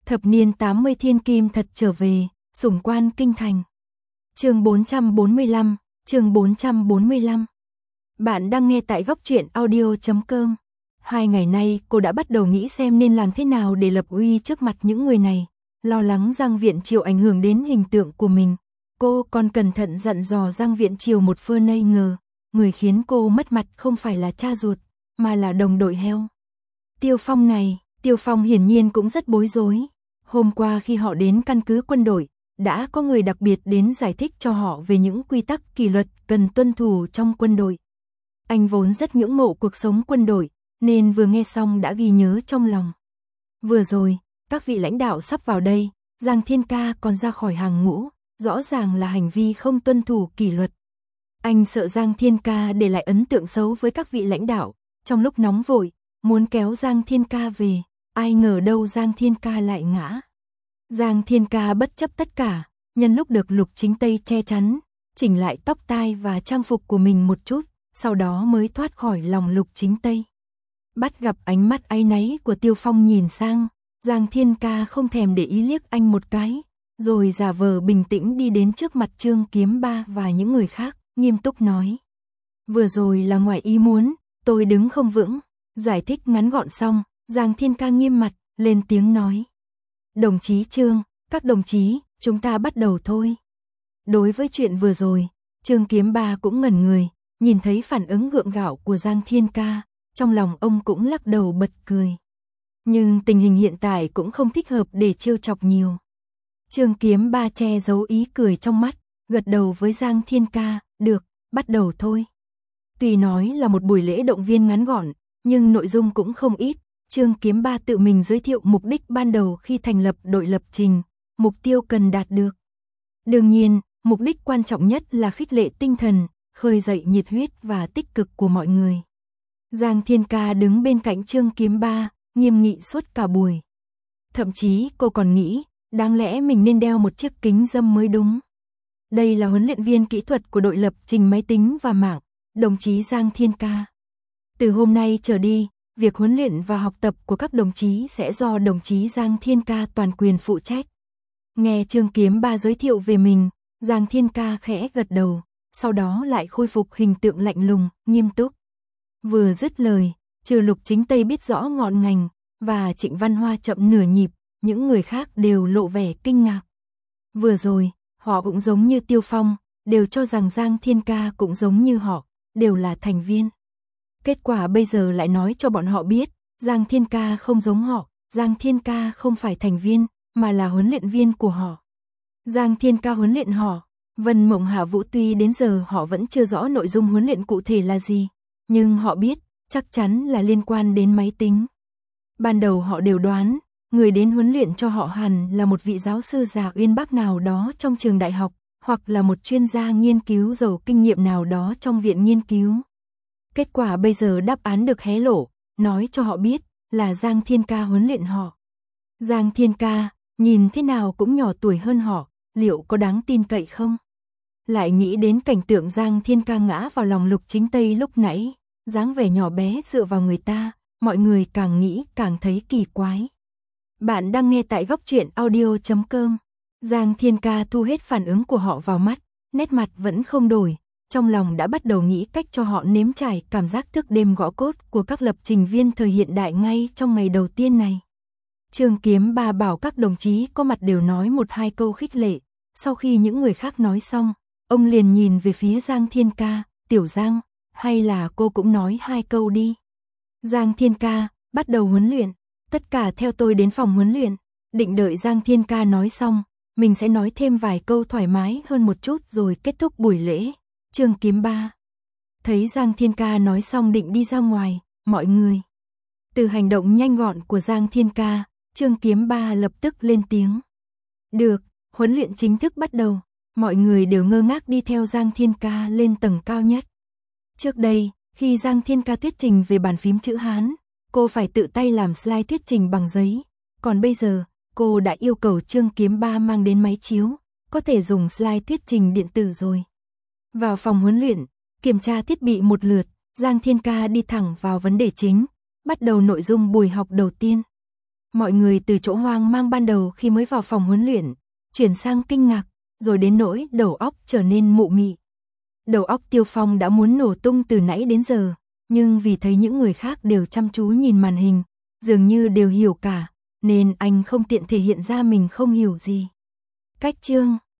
Thập niên 80 thiên kim thật trở về, sủng quan kinh thành. Chương 445, chương 445. Bạn đang nghe tại góc truyện audio.com. 2 ngày nay cô đã bắt đầu nghĩ xem nên làm thế nào để lập uy trước mặt những người này, lo lắng Giang Viễn Triều ảnh hưởng đến hình tượng của mình. Cô còn cẩn thận dặn dò Giang Viễn Triều một phương ngây ngờ, người khiến cô mất mặt không phải là cha ruột, mà là đồng đội heo. Tiêu Phong này, Tiêu Phong hiển nhiên cũng rất bối rối. Hôm qua khi họ đến căn cứ quân đội, đã có người đặc biệt đến giải thích cho họ về những quy tắc kỷ luật cần tuân thủ trong quân đội. Anh vốn rất ngưỡng mộ cuộc sống quân đội, nên vừa nghe xong đã ghi nhớ trong lòng. Vừa rồi, các vị lãnh đạo sắp vào đây, Giang Thiên Ca còn ra khỏi hàng ngũ, rõ ràng là hành vi không tuân thủ kỷ luật. Anh sợ Giang Thiên Ca để lại ấn tượng xấu với các vị lãnh đạo, trong lúc nóng vội, muốn kéo Giang Thiên Ca về, ai ngờ đâu Giang Thiên Ca lại ngã. Giang Thiên Ca bất chấp tất cả, nhân lúc được Lục Chính Tây che chắn, chỉnh lại tóc tai và trang phục của mình một chút, sau đó mới thoát khỏi lòng Lục Chính Tây. Bắt gặp ánh mắt áy náy của Tiêu Phong nhìn sang, Giang Thiên Ca không thèm để ý liếc anh một cái, rồi giả vờ bình tĩnh đi đến trước mặt Trương Kiếm Ba và những người khác, nghiêm túc nói. Vừa rồi là ngoài ý muốn, tôi đứng không vững. Giải thích ngắn gọn xong, Giang Thiên Ca nghiêm mặt, lên tiếng nói. Đồng chí Trương, các đồng chí, chúng ta bắt đầu thôi. Đối với chuyện vừa rồi, Trương Kiếm Ba cũng ngẩn người, nhìn thấy phản ứng gượng gạo của Giang Thiên Ca, trong lòng ông cũng lắc đầu bật cười. Nhưng tình hình hiện tại cũng không thích hợp để trêu chọc nhiều. Trương Kiếm Ba che giấu ý cười trong mắt, gật đầu với Giang Thiên Ca, được, bắt đầu thôi. Tuy nói là một buổi lễ động viên ngắn gọn, nhưng nội dung cũng không ít. Trương Kiếm Ba tự mình giới thiệu mục đích ban đầu khi thành lập đội lập trình, mục tiêu cần đạt được. Đương nhiên, mục đích quan trọng nhất là khích lệ tinh thần, khơi dậy nhiệt huyết và tích cực của mọi người. Giang Thiên Ca đứng bên cạnh Trương Kiếm Ba, nghiêm nghị suốt cả buổi. Thậm chí cô còn nghĩ, đáng lẽ mình nên đeo một chiếc kính râm mới đúng. Đây là huấn luyện viên kỹ thuật của đội lập trình máy tính và mạng, đồng chí Giang Thiên Ca. Từ hôm nay trở đi, việc huấn luyện và học tập của các đồng chí sẽ do đồng chí Giang Thiên Ca toàn quyền phụ trách. Nghe Trương Kiếm Ba giới thiệu về mình, Giang Thiên Ca khẽ gật đầu, sau đó lại khôi phục hình tượng lạnh lùng, nghiêm túc. Vừa dứt lời, trừ Lục Chính Tây biết rõ ngọn ngành, và Trịnh Văn Hoa chậm nửa nhịp, những người khác đều lộ vẻ kinh ngạc. Vừa rồi, họ cũng giống như Tiêu Phong, đều cho rằng Giang Thiên Ca cũng giống như họ, đều là thành viên. Kết quả bây giờ lại nói cho bọn họ biết, Giang Thiên Ca không giống họ, Giang Thiên Ca không phải thành viên, mà là huấn luyện viên của họ. Giang Thiên Ca huấn luyện họ, Vân Mộng Hạ Vũ tuy đến giờ họ vẫn chưa rõ nội dung huấn luyện cụ thể là gì, nhưng họ biết, chắc chắn là liên quan đến máy tính. Ban đầu họ đều đoán, người đến huấn luyện cho họ hẳn là một vị giáo sư già uyên bác nào đó trong trường đại học, hoặc là một chuyên gia nghiên cứu giàu kinh nghiệm nào đó trong viện nghiên cứu. Kết quả bây giờ đáp án được hé lộ, nói cho họ biết là Giang Thiên Ca huấn luyện họ. Giang Thiên Ca, nhìn thế nào cũng nhỏ tuổi hơn họ, liệu có đáng tin cậy không? Lại nghĩ đến cảnh tượng Giang Thiên Ca ngã vào lòng Lục Chính Tây lúc nãy, dáng vẻ nhỏ bé dựa vào người ta, mọi người càng nghĩ càng thấy kỳ quái. Bạn đang nghe tại góc truyện audio.com. Giang Thiên Ca thu hết phản ứng của họ vào mắt, nét mặt vẫn không đổi, trong lòng đã bắt đầu nghĩ cách cho họ nếm trải cảm giác thức đêm gõ cốt của các lập trình viên thời hiện đại ngay trong ngày đầu tiên này. Trương Kiếm Ba bảo các đồng chí có mặt đều nói một hai câu khích lệ, sau khi những người khác nói xong, ông liền nhìn về phía Giang Thiên Ca, Tiểu Giang, hay là cô cũng nói hai câu đi. Giang Thiên Ca, bắt đầu huấn luyện, tất cả theo tôi đến phòng huấn luyện, định đợi Giang Thiên Ca nói xong, mình sẽ nói thêm vài câu thoải mái hơn một chút rồi kết thúc buổi lễ. Trương Kiếm Ba thấy Giang Thiên Ca nói xong định đi ra ngoài, mọi người. Từ hành động nhanh gọn của Giang Thiên Ca, Trương Kiếm Ba lập tức lên tiếng. Được, huấn luyện chính thức bắt đầu, mọi người đều ngơ ngác đi theo Giang Thiên Ca lên tầng cao nhất. Trước đây, khi Giang Thiên Ca thuyết trình về bàn phím chữ Hán, cô phải tự tay làm slide thuyết trình bằng giấy, còn bây giờ, cô đã yêu cầu Trương Kiếm Ba mang đến máy chiếu, có thể dùng slide thuyết trình điện tử rồi. Vào phòng huấn luyện, kiểm tra thiết bị một lượt, Giang Thiên Ca đi thẳng vào vấn đề chính, bắt đầu nội dung buổi học đầu tiên. Mọi người từ chỗ hoang mang ban đầu khi mới vào phòng huấn luyện, chuyển sang kinh ngạc, rồi đến nỗi đầu óc trở nên mụ mị. Đầu óc Tiêu Phong đã muốn nổ tung từ nãy đến giờ, nhưng vì thấy những người khác đều chăm chú nhìn màn hình, dường như đều hiểu cả, nên anh không tiện thể hiện ra mình không hiểu gì. Cách chương